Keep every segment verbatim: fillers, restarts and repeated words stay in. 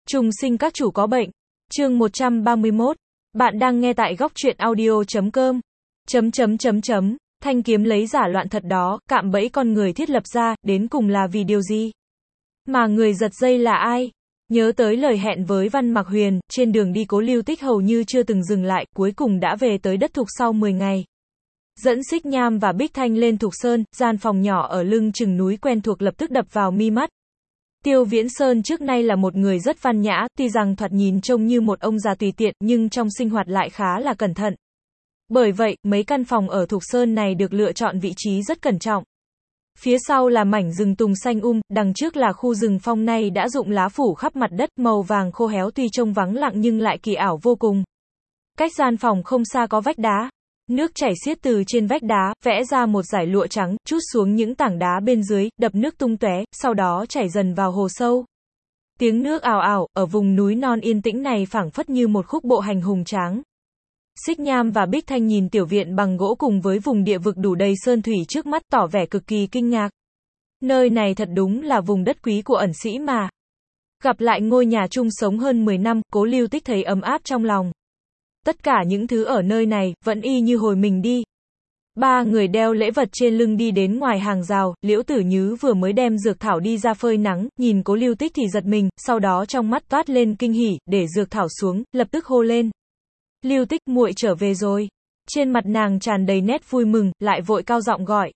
Trùng sinh các chủ có bệnh. Chương một trăm ba mươi mốt. Bạn đang nghe tại góc truyện audio chấm com. Chấm chấm chấm chấm. Thanh kiếm lấy giả loạn thật đó, cạm bẫy con người thiết lập ra, đến cùng là vì điều gì? Mà người giật dây là ai? Nhớ tới lời hẹn với Văn Mặc Huyền, trên đường đi Cố Lưu Tích hầu như chưa từng dừng lại, cuối cùng đã về tới đất Thục sau mười ngày. Dẫn Xích Nham và Bích Thanh lên Thục Sơn, gian phòng nhỏ ở lưng chừng núi quen thuộc lập tức đập vào mi mắt. Tiêu Viễn Sơn trước nay là một người rất văn nhã, tuy rằng thoạt nhìn trông như một ông già tùy tiện, nhưng trong sinh hoạt lại khá là cẩn thận. Bởi vậy, mấy căn phòng ở Thục Sơn này được lựa chọn vị trí rất cẩn trọng. Phía sau là mảnh rừng tùng xanh um, đằng trước là khu rừng phong nay đã rụng lá phủ khắp mặt đất, màu vàng khô héo tuy trông vắng lặng nhưng lại kỳ ảo vô cùng. Cách gian phòng không xa có vách đá. Nước chảy xiết từ trên vách đá, vẽ ra một dải lụa trắng, trút xuống những tảng đá bên dưới, đập nước tung tóe, sau đó chảy dần vào hồ sâu. Tiếng nước ào ào, ở vùng núi non yên tĩnh này phảng phất như một khúc bộ hành hùng tráng. Xích Nham và Bích Thanh nhìn tiểu viện bằng gỗ cùng với vùng địa vực đủ đầy sơn thủy trước mắt tỏ vẻ cực kỳ kinh ngạc. Nơi này thật đúng là vùng đất quý của ẩn sĩ mà. Gặp lại ngôi nhà chung sống hơn mười năm, Cố Lưu Tích thấy ấm áp trong lòng. Tất cả những thứ ở nơi này, vẫn y như hồi mình đi. Ba người đeo lễ vật trên lưng đi đến ngoài hàng rào, Liễu Tử Nhứ vừa mới đem dược thảo đi ra phơi nắng, nhìn Cố Lưu Tích thì giật mình, sau đó trong mắt toát lên kinh hỉ, để dược thảo xuống, lập tức hô lên. Lưu Tích, muội trở về rồi. Trên mặt nàng tràn đầy nét vui mừng, lại vội cao giọng gọi.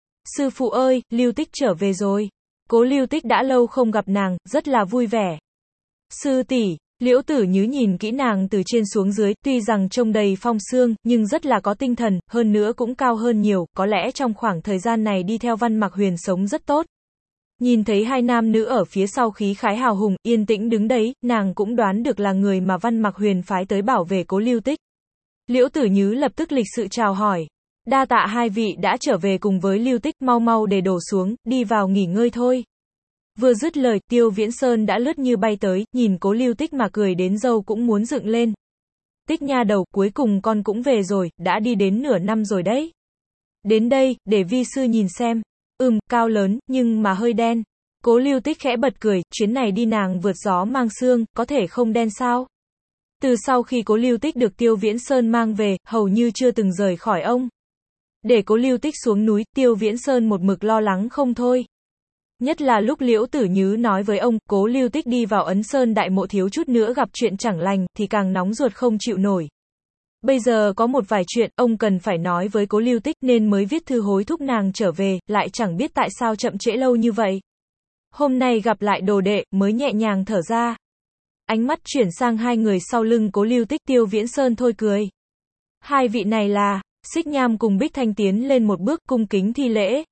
Sư phụ ơi, Lưu Tích trở về rồi. Cố Lưu Tích đã lâu không gặp nàng, rất là vui vẻ. Sư tỷ. Liễu Tử Nhứ nhìn kỹ nàng từ trên xuống dưới, tuy rằng trông đầy phong sương, nhưng rất là có tinh thần, hơn nữa cũng cao hơn nhiều, có lẽ trong khoảng thời gian này đi theo Văn Mặc Huyền sống rất tốt. Nhìn thấy hai nam nữ ở phía sau khí khái hào hùng, yên tĩnh đứng đấy, nàng cũng đoán được là người mà Văn Mặc Huyền phái tới bảo vệ Cố Lưu Tích. Liễu Tử Nhứ lập tức lịch sự chào hỏi. Đa tạ hai vị đã trở về cùng với Lưu Tích, mau mau để đổ xuống, đi vào nghỉ ngơi thôi. Vừa dứt lời, Tiêu Viễn Sơn đã lướt như bay tới, nhìn Cố Lưu Tích mà cười đến râu cũng muốn dựng lên. Tích nha đầu, cuối cùng con cũng về rồi, đã đi đến nửa năm rồi đấy. Đến đây, để vi sư nhìn xem. Ừm, cao lớn, nhưng mà hơi đen. Cố Lưu Tích khẽ bật cười, chuyến này đi nàng vượt gió mang sương, có thể không đen sao? Từ sau khi Cố Lưu Tích được Tiêu Viễn Sơn mang về, hầu như chưa từng rời khỏi ông. Để Cố Lưu Tích xuống núi, Tiêu Viễn Sơn một mực lo lắng không thôi. Nhất là lúc Liễu Tử Nhứ nói với ông, Cố Lưu Tích đi vào Ấn Sơn Đại Mộ thiếu chút nữa gặp chuyện chẳng lành, thì càng nóng ruột không chịu nổi. Bây giờ có một vài chuyện, ông cần phải nói với Cố Lưu Tích nên mới viết thư hối thúc nàng trở về, lại chẳng biết tại sao chậm trễ lâu như vậy. Hôm nay gặp lại đồ đệ, mới nhẹ nhàng thở ra. Ánh mắt chuyển sang hai người sau lưng Cố Lưu Tích, Tiêu Viễn Sơn thôi cười. Hai vị này là, Xích Nham cùng Bích Thanh tiến lên một bước cung kính thi lễ.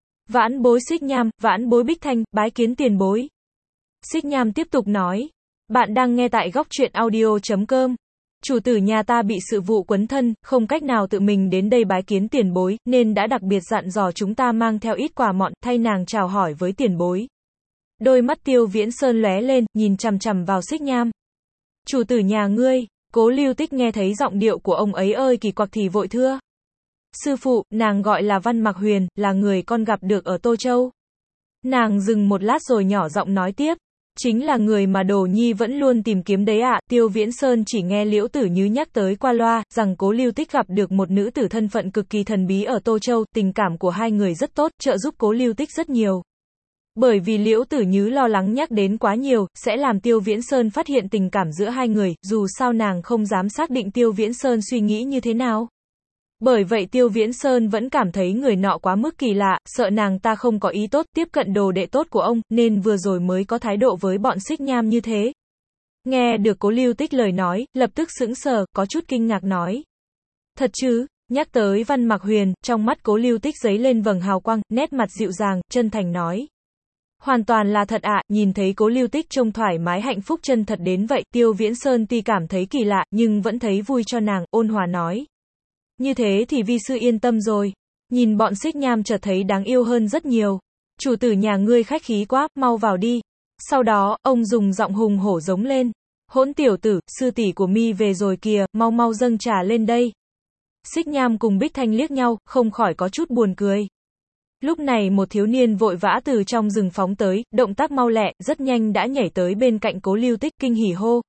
Vãn bối Xích Nham, vãn bối Bích Thanh, bái kiến tiền bối. Xích Nham tiếp tục nói. Bạn đang nghe tại góc truyện audio chấm com. Chủ tử nhà ta bị sự vụ quấn thân, không cách nào tự mình đến đây bái kiến tiền bối, nên đã đặc biệt dặn dò chúng ta mang theo ít quà mọn, thay nàng chào hỏi với tiền bối. Đôi mắt Tiêu Viễn Sơn lóe lên, nhìn chằm chằm vào Xích Nham. Chủ tử nhà ngươi. Cố Lưu Tích nghe thấy giọng điệu của ông ấy ơi kỳ quặc thì vội thưa. Sư phụ, nàng gọi là Văn Mặc Huyền, là người con gặp được ở Tô Châu. Nàng dừng một lát rồi nhỏ giọng nói tiếp. Chính là người mà Đồ Nhi vẫn luôn tìm kiếm đấy ạ. À. Tiêu Viễn Sơn chỉ nghe Liễu Tử Nhứ nhắc tới qua loa, rằng Cố Lưu Tích gặp được một nữ tử thân phận cực kỳ thần bí ở Tô Châu, tình cảm của hai người rất tốt, trợ giúp Cố Lưu Tích rất nhiều. Bởi vì Liễu Tử Nhứ lo lắng nhắc đến quá nhiều, sẽ làm Tiêu Viễn Sơn phát hiện tình cảm giữa hai người, dù sao nàng không dám xác định Tiêu Viễn Sơn suy nghĩ như thế nào. Bởi vậy Tiêu Viễn Sơn vẫn cảm thấy người nọ quá mức kỳ lạ, sợ nàng ta không có ý tốt, tiếp cận đồ đệ tốt của ông, nên vừa rồi mới có thái độ với bọn Xích Nham như thế. Nghe được Cố Lưu Tích lời nói, lập tức sững sờ, có chút kinh ngạc nói. Thật chứ? Nhắc tới Văn Mặc Huyền, trong mắt Cố Lưu Tích giấy lên vầng hào quang, nét mặt dịu dàng, chân thành nói. Hoàn toàn là thật ạ, à. Nhìn thấy Cố Lưu Tích trông thoải mái hạnh phúc chân thật đến vậy, Tiêu Viễn Sơn tuy cảm thấy kỳ lạ, nhưng vẫn thấy vui cho nàng, ôn hòa nói. Như thế thì vi sư yên tâm rồi. Nhìn bọn Xích Nham chợt thấy đáng yêu hơn rất nhiều. Chủ tử nhà ngươi khách khí quá, mau vào đi. Sau đó, ông dùng giọng hùng hổ giống lên. Hỗn tiểu tử, sư tỷ của mi về rồi kìa, mau mau dâng trà lên đây. Xích Nham cùng Bích Thanh liếc nhau, không khỏi có chút buồn cười. Lúc này một thiếu niên vội vã từ trong rừng phóng tới, động tác mau lẹ, rất nhanh đã nhảy tới bên cạnh Cố Lưu Tích, kinh hỉ hô.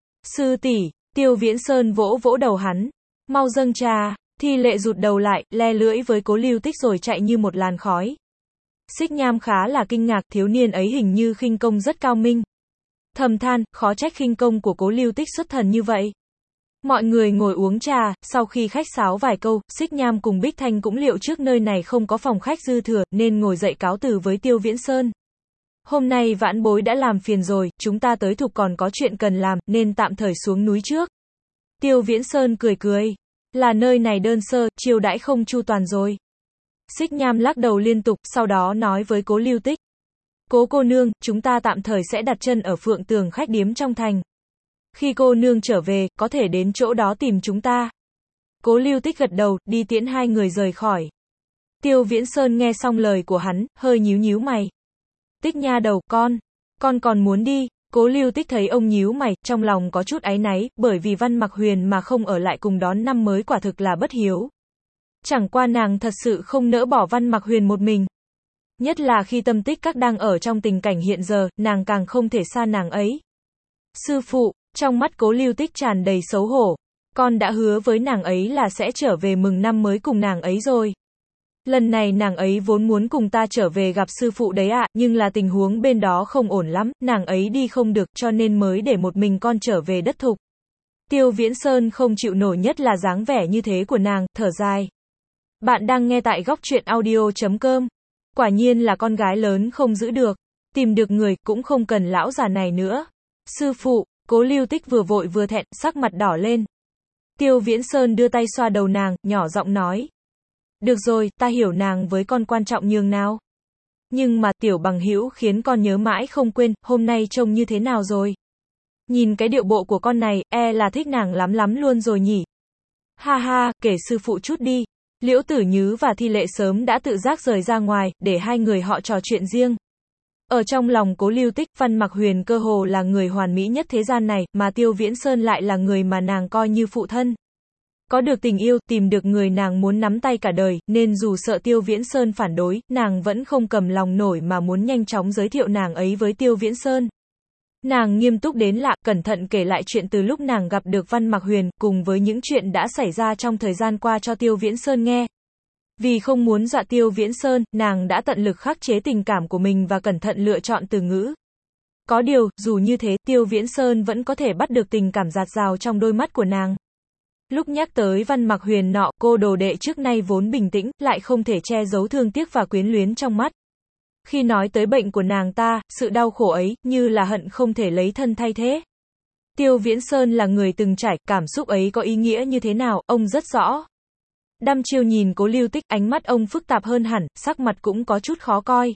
Sư tỷ, Tiêu Viễn Sơn vỗ vỗ đầu hắn. Mau dâng trà. Thi Lệ rụt đầu lại, le lưỡi với Cố Lưu Tích rồi chạy như một làn khói. Xích Nham khá là kinh ngạc, thiếu niên ấy hình như khinh công rất cao minh. Thầm than, khó trách khinh công của Cố Lưu Tích xuất thần như vậy. Mọi người ngồi uống trà, sau khi khách sáo vài câu, Xích Nham cùng Bích Thanh cũng liệu trước nơi này không có phòng khách dư thừa, nên ngồi dậy cáo từ với Tiêu Viễn Sơn. Hôm nay vãn bối đã làm phiền rồi, chúng ta tới Thục còn có chuyện cần làm, nên tạm thời xuống núi trước. Tiêu Viễn Sơn cười cười. Là nơi này đơn sơ, chiêu đãi không chu toàn rồi. Xích Nham lắc đầu liên tục, sau đó nói với Cố Lưu Tích. Cố cô nương, chúng ta tạm thời sẽ đặt chân ở Phượng Tường khách điếm trong thành. Khi cô nương trở về, có thể đến chỗ đó tìm chúng ta. Cố Lưu Tích gật đầu, đi tiễn hai người rời khỏi. Tiêu Viễn Sơn nghe xong lời của hắn, hơi nhíu nhíu mày. Tích nha đầu, con, con còn muốn đi. Cố Lưu Tích thấy ông nhíu mày, trong lòng có chút áy náy, bởi vì Văn Mặc Huyền mà không ở lại cùng đón năm mới quả thực là bất hiếu. Chẳng qua nàng thật sự không nỡ bỏ Văn Mặc Huyền một mình. Nhất là khi Tâm Tích Các đang ở trong tình cảnh hiện giờ, nàng càng không thể xa nàng ấy. Sư phụ, trong mắt Cố Lưu Tích tràn đầy xấu hổ. Con đã hứa với nàng ấy là sẽ trở về mừng năm mới cùng nàng ấy rồi. Lần này nàng ấy vốn muốn cùng ta trở về gặp sư phụ đấy ạ, nhưng là tình huống bên đó không ổn lắm, nàng ấy đi không được, cho nên mới để một mình con trở về đất Thục. Tiêu Viễn Sơn không chịu nổi, nhất là dáng vẻ như thế của nàng, thở dài. Bạn đang nghe tại góc truyện audio chấm com. Quả nhiên là con gái lớn không giữ được, tìm được người, cũng không cần lão già này nữa. Sư phụ, Cố Lưu Tích vừa vội vừa thẹn, sắc mặt đỏ lên. Tiêu Viễn Sơn đưa tay xoa đầu nàng, nhỏ giọng nói. Được rồi, ta hiểu nàng với con quan trọng nhường nào. Nhưng mà tiểu bằng hữu khiến con nhớ mãi không quên, hôm nay trông như thế nào rồi? Nhìn cái điệu bộ của con này, e là thích nàng lắm lắm luôn rồi nhỉ? Ha ha, kể sư phụ chút đi. Liễu Tử Nhứ và Thi Lệ sớm đã tự giác rời ra ngoài, để hai người họ trò chuyện riêng. Ở trong lòng Cố Lưu Tích, Văn Mặc Huyền cơ hồ là người hoàn mỹ nhất thế gian này, mà Tiêu Viễn Sơn lại là người mà nàng coi như phụ thân. Có được tình yêu, tìm được người nàng muốn nắm tay cả đời, nên dù sợ Tiêu Viễn Sơn phản đối, nàng vẫn không cầm lòng nổi mà muốn nhanh chóng giới thiệu nàng ấy với Tiêu Viễn Sơn. Nàng nghiêm túc đến lạ, cẩn thận kể lại chuyện từ lúc nàng gặp được Văn Mặc Huyền, cùng với những chuyện đã xảy ra trong thời gian qua cho Tiêu Viễn Sơn nghe. Vì không muốn dọa Tiêu Viễn Sơn, nàng đã tận lực khắc chế tình cảm của mình và cẩn thận lựa chọn từ ngữ. Có điều, dù như thế, Tiêu Viễn Sơn vẫn có thể bắt được tình cảm dạt dào trong đôi mắt của nàng. Lúc nhắc tới Văn Mặc Huyền nọ, cô đồ đệ trước nay vốn bình tĩnh, lại không thể che giấu thương tiếc và quyến luyến trong mắt. Khi nói tới bệnh của nàng ta, sự đau khổ ấy, như là hận không thể lấy thân thay thế. Tiêu Viễn Sơn là người từng trải, cảm xúc ấy có ý nghĩa như thế nào, ông rất rõ. Đăm chiêu nhìn Cố Lưu Tích, ánh mắt ông phức tạp hơn hẳn, sắc mặt cũng có chút khó coi.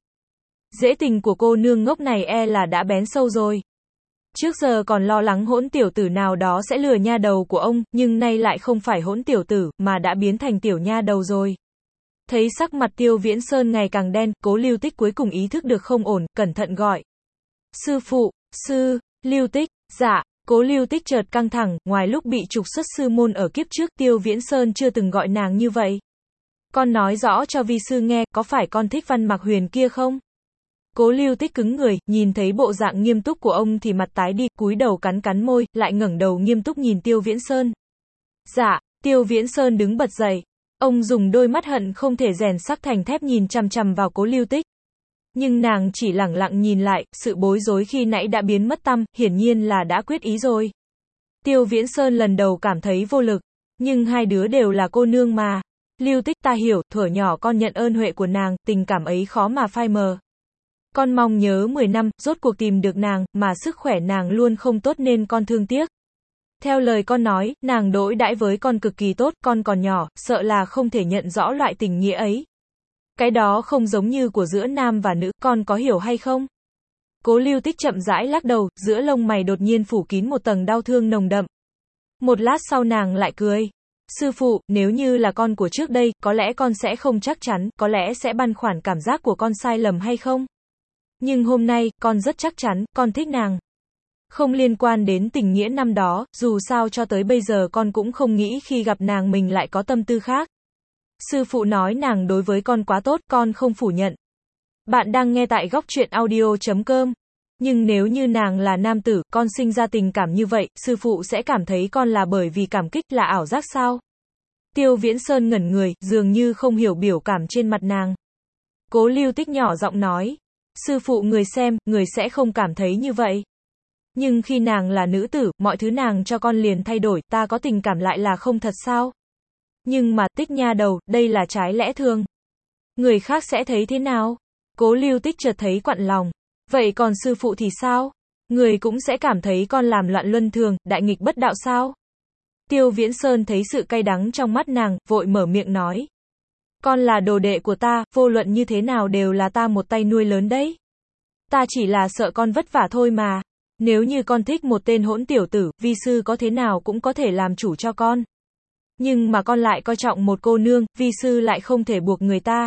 Dễ tình của cô nương ngốc này e là đã bén sâu rồi. Trước giờ còn lo lắng hỗn tiểu tử nào đó sẽ lừa nha đầu của ông, nhưng nay lại không phải hỗn tiểu tử, mà đã biến thành tiểu nha đầu rồi. Thấy sắc mặt Tiêu Viễn Sơn ngày càng đen, Cố Lưu Tích cuối cùng ý thức được không ổn, cẩn thận gọi. Sư phụ, sư, Lưu Tích, dạ. Cố Lưu Tích chợt căng thẳng, ngoài lúc bị trục xuất sư môn ở kiếp trước, Tiêu Viễn Sơn chưa từng gọi nàng như vậy. Con nói rõ cho vi sư nghe, có phải con thích Văn Mặc Huyền kia không? Cố Lưu Tích cứng người, nhìn thấy bộ dạng nghiêm túc của ông thì mặt tái đi, cúi đầu cắn cắn môi, lại ngẩng đầu nghiêm túc nhìn Tiêu Viễn Sơn. Dạ, Tiêu Viễn Sơn đứng bật dậy. Ông dùng đôi mắt hận không thể rèn sắc thành thép nhìn chằm chằm vào Cố Lưu Tích. Nhưng nàng chỉ lẳng lặng nhìn lại, sự bối rối khi nãy đã biến mất tăm, hiển nhiên là đã quyết ý rồi. Tiêu Viễn Sơn lần đầu cảm thấy vô lực, nhưng hai đứa đều là cô nương mà. Lưu Tích, ta hiểu, thuở nhỏ con nhận ơn huệ của nàng, tình cảm ấy khó mà phai mờ. Con mong nhớ mười năm, rốt cuộc tìm được nàng, mà sức khỏe nàng luôn không tốt nên con thương tiếc. Theo lời con nói, nàng đối đãi với con cực kỳ tốt, con còn nhỏ, sợ là không thể nhận rõ loại tình nghĩa ấy. Cái đó không giống như của giữa nam và nữ, con có hiểu hay không? Cố Lưu Tích chậm rãi lắc đầu, giữa lông mày đột nhiên phủ kín một tầng đau thương nồng đậm. Một lát sau nàng lại cười. Sư phụ, nếu như là con của trước đây, có lẽ con sẽ không chắc chắn, có lẽ sẽ băn khoăn cảm giác của con sai lầm hay không? Nhưng hôm nay, con rất chắc chắn, con thích nàng. Không liên quan đến tình nghĩa năm đó, dù sao cho tới bây giờ con cũng không nghĩ khi gặp nàng mình lại có tâm tư khác. Sư phụ nói nàng đối với con quá tốt, con không phủ nhận. Bạn đang nghe tại góc truyện audio chấm com. Nhưng nếu như nàng là nam tử, con sinh ra tình cảm như vậy, sư phụ sẽ cảm thấy con là bởi vì cảm kích, là ảo giác sao? Tiêu Viễn Sơn ngẩn người, dường như không hiểu biểu cảm trên mặt nàng. Cố Lưu Tích nhỏ giọng nói. Sư phụ người xem, người sẽ không cảm thấy như vậy. Nhưng khi nàng là nữ tử, mọi thứ nàng cho con liền thay đổi, ta có tình cảm lại là không thật sao? Nhưng mà, Tích nha đầu, đây là trái lẽ thường. Người khác sẽ thấy thế nào? Cố Lưu Tích chợt thấy quặn lòng. Vậy còn sư phụ thì sao? Người cũng sẽ cảm thấy con làm loạn luân thường, đại nghịch bất đạo sao? Tiêu Viễn Sơn thấy sự cay đắng trong mắt nàng, vội mở miệng nói. Con là đồ đệ của ta, vô luận như thế nào đều là ta một tay nuôi lớn đấy. Ta chỉ là sợ con vất vả thôi mà. Nếu như con thích một tên hỗn tiểu tử, vi sư có thế nào cũng có thể làm chủ cho con. Nhưng mà con lại coi trọng một cô nương, vi sư lại không thể buộc người ta.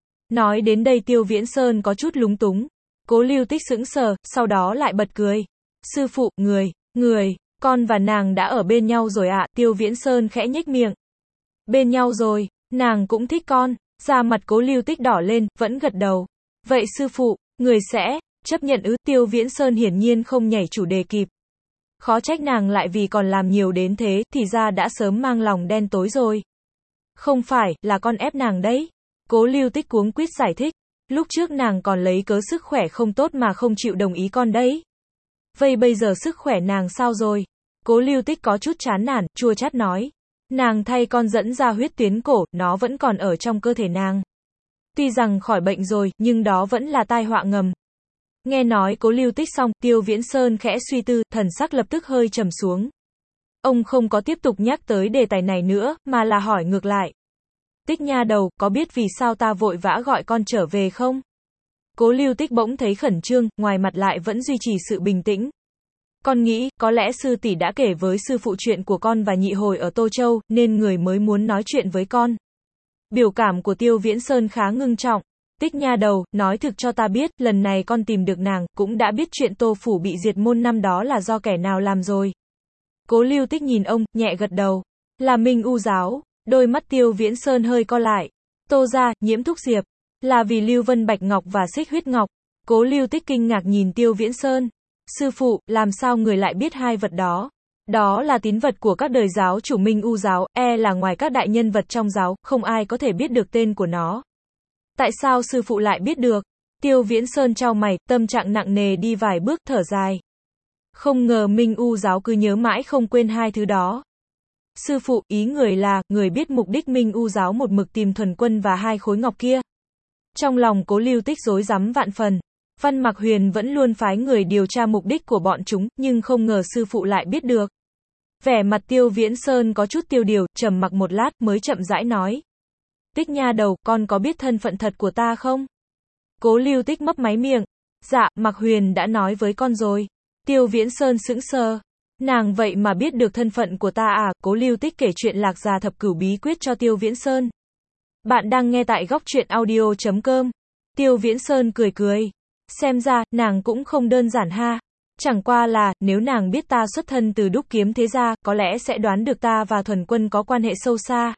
Nói đến đây Tiêu Viễn Sơn có chút lúng túng. Cố Lưu Tích sững sờ, sau đó lại bật cười. Sư phụ, người, người, con và nàng đã ở bên nhau rồi ạ, à? Tiêu Viễn Sơn khẽ nhếch miệng. Bên nhau rồi, nàng cũng thích con. Da mặt Cố Lưu Tích đỏ lên, vẫn gật đầu. Vậy sư phụ, người sẽ chấp nhận ư? Tiêu Viễn Sơn hiển nhiên không nhảy chủ đề kịp. Khó trách nàng lại vì còn làm nhiều đến thế, thì ra đã sớm mang lòng đen tối rồi. Không phải, là con ép nàng đấy. Cố Lưu Tích cuống quýt giải thích. Lúc trước nàng còn lấy cớ sức khỏe không tốt mà không chịu đồng ý con đấy. Vậy bây giờ sức khỏe nàng sao rồi? Cố Lưu Tích có chút chán nản, chua chát nói. Nàng thay con dẫn ra huyết tuyến cổ, nó vẫn còn ở trong cơ thể nàng. Tuy rằng khỏi bệnh rồi, nhưng đó vẫn là tai họa ngầm. Nghe nói Cố Lưu Tích xong, Tiêu Viễn Sơn khẽ suy tư, thần sắc lập tức hơi trầm xuống. Ông không có tiếp tục nhắc tới đề tài này nữa, mà là hỏi ngược lại. Tích nha đầu, có biết vì sao ta vội vã gọi con trở về không? Cố Lưu Tích bỗng thấy khẩn trương, ngoài mặt lại vẫn duy trì sự bình tĩnh. Con nghĩ, có lẽ sư tỷ đã kể với sư phụ chuyện của con và nhị hồi ở Tô Châu, nên người mới muốn nói chuyện với con. Biểu cảm của Tiêu Viễn Sơn khá ngưng trọng. Tích nha đầu, nói thực cho ta biết, lần này con tìm được nàng, cũng đã biết chuyện Tô Phủ bị diệt môn năm đó là do kẻ nào làm rồi. Cố Lưu Tích nhìn ông, nhẹ gật đầu. Là Minh U giáo. Đôi mắt Tiêu Viễn Sơn hơi co lại. Tô gia, Nhiễm Thúc Diệp. Là vì Lưu Vân Bạch Ngọc và Xích Huyết Ngọc. Cố Lưu Tích kinh ngạc nhìn Tiêu Viễn Sơn. Sư phụ, làm sao người lại biết hai vật đó? Đó là tín vật của các đời giáo chủ Minh U giáo, e là ngoài các đại nhân vật trong giáo, không ai có thể biết được tên của nó. Tại sao sư phụ lại biết được? Tiêu Viễn Sơn chau mày, tâm trạng nặng nề đi vài bước, thở dài. Không ngờ Minh U giáo cứ nhớ mãi không quên hai thứ đó. Sư phụ, ý người là, người biết mục đích Minh U giáo một mực tìm Thuần Quân và hai khối ngọc kia. Trong lòng Cố Lưu Tích rối rắm vạn phần. Văn Mặc Huyền vẫn luôn phái người điều tra mục đích của bọn chúng, nhưng không ngờ sư phụ lại biết được. Vẻ mặt Tiêu Viễn Sơn có chút tiêu điều, trầm mặc một lát mới chậm rãi nói. Tích nha đầu, con có biết thân phận thật của ta không? Cố Lưu Tích mấp máy miệng. Dạ, Mặc Huyền đã nói với con rồi. Tiêu Viễn Sơn sững sờ. Nàng vậy mà biết được thân phận của ta à? Cố Lưu Tích kể chuyện Lạc Gia Thập Cửu bí quyết cho Tiêu Viễn Sơn. Bạn đang nghe tại góc truyện audio chấm com. Tiêu Viễn Sơn cười cười. Xem ra, nàng cũng không đơn giản ha. Chẳng qua là, nếu nàng biết ta xuất thân từ Đúc Kiếm thế gia, có lẽ sẽ đoán được ta và Thuần Quân có quan hệ sâu xa.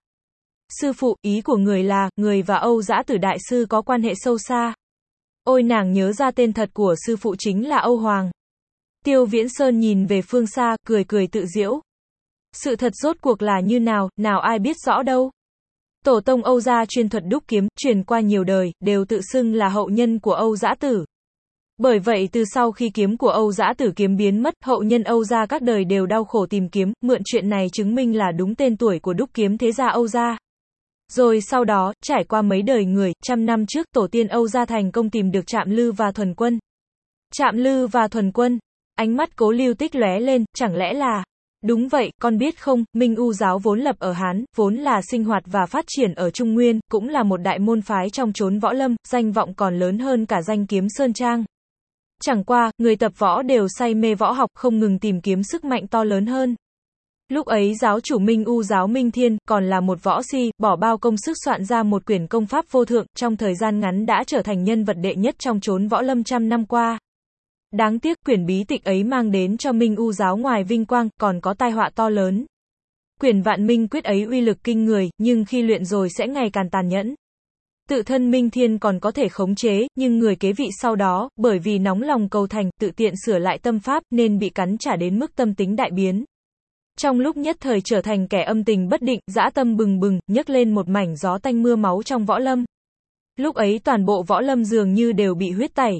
Sư phụ, ý của người là, người và Âu Dã Tử đại sư có quan hệ sâu xa. Ôi, nàng nhớ ra tên thật của sư phụ chính là Âu Hoàng. Tiêu Viễn Sơn nhìn về phương xa, cười cười tự giễu. Sự thật rốt cuộc là như nào, nào ai biết rõ đâu. Tổ tông Âu gia chuyên thuật đúc kiếm, truyền qua nhiều đời, đều tự xưng là hậu nhân của Âu Dã Tử. Bởi vậy từ sau khi kiếm của Âu Dã Tử kiếm biến mất, hậu nhân Âu gia các đời đều đau khổ tìm kiếm, mượn chuyện này chứng minh là đúng tên tuổi của đúc kiếm thế gia Âu gia. Rồi sau đó, trải qua mấy đời người, trăm năm trước, tổ tiên Âu gia thành công tìm được Trạm Lư và Thuần Quân. Trạm Lư và Thuần Quân. Ánh mắt Cố Lưu Tích lóe lên, chẳng lẽ là... Đúng vậy, con biết không, Minh U giáo vốn lập ở Hán, vốn là sinh hoạt và phát triển ở Trung Nguyên, cũng là một đại môn phái trong chốn võ lâm, danh vọng còn lớn hơn cả danh kiếm Sơn Trang. Chẳng qua, người tập võ đều say mê võ học, không ngừng tìm kiếm sức mạnh to lớn hơn. Lúc ấy giáo chủ Minh U giáo Minh Thiên, còn là một võ si, bỏ bao công sức soạn ra một quyển công pháp vô thượng, trong thời gian ngắn đã trở thành nhân vật đệ nhất trong chốn võ lâm trăm năm qua. Đáng tiếc, quyển bí tịch ấy mang đến cho Minh U giáo ngoài vinh quang, còn có tai họa to lớn. Quyền vạn minh quyết ấy uy lực kinh người, nhưng khi luyện rồi sẽ ngày càng tàn nhẫn. Tự thân Minh Thiên còn có thể khống chế, nhưng người kế vị sau đó, bởi vì nóng lòng cầu thành, tự tiện sửa lại tâm pháp, nên bị cắn trả đến mức tâm tính đại biến. Trong lúc nhất thời trở thành kẻ âm tình bất định, dã tâm bừng bừng, nhấc lên một mảnh gió tanh mưa máu trong võ lâm. Lúc ấy toàn bộ võ lâm dường như đều bị huyết tẩy.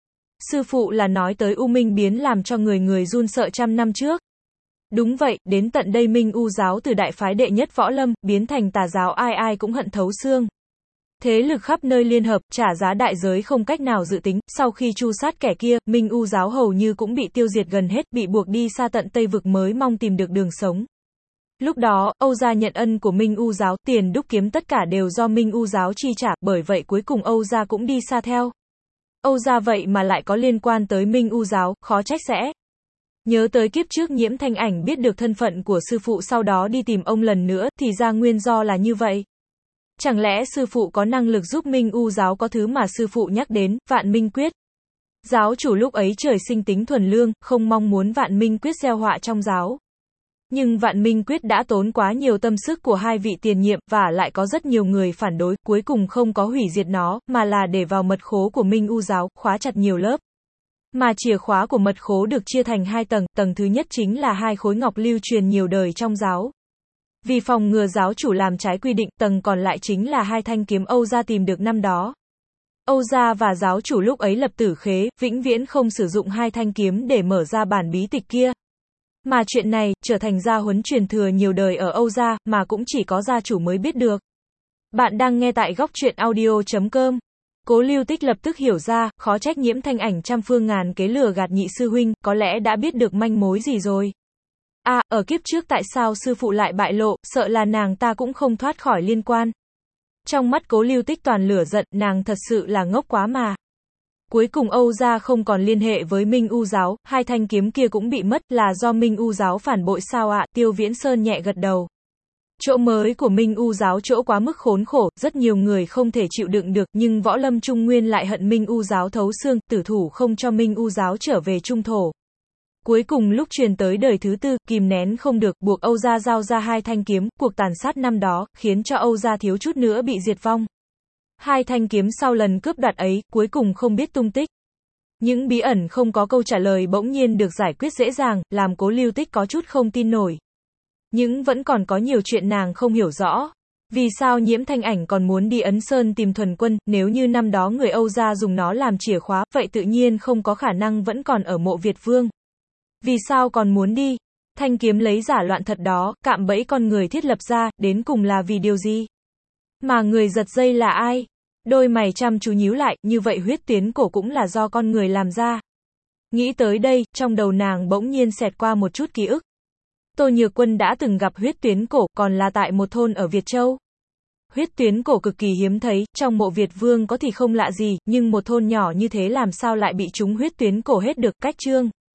Sư phụ là nói tới U Minh biến làm cho người người run sợ trăm năm trước. Đúng vậy, đến tận đây Minh U giáo từ đại phái đệ nhất võ lâm, biến thành tà giáo ai ai cũng hận thấu xương. Thế lực khắp nơi liên hợp, trả giá đại giới không cách nào dự tính, sau khi tru sát kẻ kia, Minh U giáo hầu như cũng bị tiêu diệt gần hết, bị buộc đi xa tận Tây Vực mới mong tìm được đường sống. Lúc đó, Âu gia nhận ân của Minh U giáo, tiền đúc kiếm tất cả đều do Minh U giáo chi trả, bởi vậy cuối cùng Âu gia cũng đi xa theo. Âu gia vậy mà lại có liên quan tới Minh U giáo, khó trách sẽ. Nhớ tới kiếp trước Nhiễm Thanh Ảnh biết được thân phận của sư phụ sau đó đi tìm ông lần nữa, thì ra nguyên do là như vậy. Chẳng lẽ sư phụ có năng lực giúp Minh U giáo có thứ mà sư phụ nhắc đến, vạn minh quyết. Giáo chủ lúc ấy trời sinh tính thuần lương, không mong muốn vạn minh quyết gieo họa trong giáo. Nhưng vạn minh quyết đã tốn quá nhiều tâm sức của hai vị tiền nhiệm, và lại có rất nhiều người phản đối, cuối cùng không có hủy diệt nó, mà là để vào mật khố của Minh U giáo, khóa chặt nhiều lớp. Mà chìa khóa của mật khố được chia thành hai tầng, tầng thứ nhất chính là hai khối ngọc lưu truyền nhiều đời trong giáo. Vì phòng ngừa giáo chủ làm trái quy định, tầng còn lại chính là hai thanh kiếm Âu gia tìm được năm đó. Âu gia và giáo chủ lúc ấy lập tử khế, vĩnh viễn không sử dụng hai thanh kiếm để mở ra bản bí tịch kia. Mà chuyện này, trở thành gia huấn truyền thừa nhiều đời ở Âu gia, mà cũng chỉ có gia chủ mới biết được. Bạn đang nghe tại góc truyện audio chấm com. Cố Lưu Tích lập tức hiểu ra, khó trách Nhiễm Thanh Ảnh trăm phương ngàn kế lừa gạt nhị sư huynh, có lẽ đã biết được manh mối gì rồi. À, ở kiếp trước tại sao sư phụ lại bại lộ, sợ là nàng ta cũng không thoát khỏi liên quan. Trong mắt Cố Lưu Tích toàn lửa giận, nàng thật sự là ngốc quá mà. Cuối cùng Âu gia không còn liên hệ với Minh U giáo, hai thanh kiếm kia cũng bị mất, là do Minh U giáo phản bội sao ạ? Tiêu Viễn Sơn nhẹ gật đầu. Chỗ mới của Minh U giáo chỗ quá mức khốn khổ, rất nhiều người không thể chịu đựng được, nhưng võ lâm Trung Nguyên lại hận Minh U giáo thấu xương, tử thủ không cho Minh U giáo trở về trung thổ. Cuối cùng lúc truyền tới đời thứ tư, kìm nén không được, buộc Âu gia giao ra hai thanh kiếm, cuộc tàn sát năm đó, khiến cho Âu gia thiếu chút nữa bị diệt vong. Hai thanh kiếm sau lần cướp đoạt ấy, cuối cùng không biết tung tích. Những bí ẩn không có câu trả lời bỗng nhiên được giải quyết dễ dàng, làm Cố Lưu Tích có chút không tin nổi. Nhưng vẫn còn có nhiều chuyện nàng không hiểu rõ. Vì sao Nhiễm Thanh Ảnh còn muốn đi Ấn Sơn tìm Thuần Quân, nếu như năm đó người Âu gia dùng nó làm chìa khóa, vậy tự nhiên không có khả năng vẫn còn ở mộ Việt Vương. Vì sao còn muốn đi? Thanh kiếm lấy giả loạn thật đó, cạm bẫy con người thiết lập ra, đến cùng là vì điều gì? Mà người giật dây là ai? Đôi mày chăm chú nhíu lại, như vậy huyết tuyến cổ cũng là do con người làm ra. Nghĩ tới đây, trong đầu nàng bỗng nhiên xẹt qua một chút ký ức. Tô Nhược Quân đã từng gặp huyết tuyến cổ, còn là tại một thôn ở Việt Châu. Huyết tuyến cổ cực kỳ hiếm thấy, trong mộ Việt Vương có thì không lạ gì, nhưng một thôn nhỏ như thế làm sao lại bị trúng huyết tuyến cổ hết được, cách chương.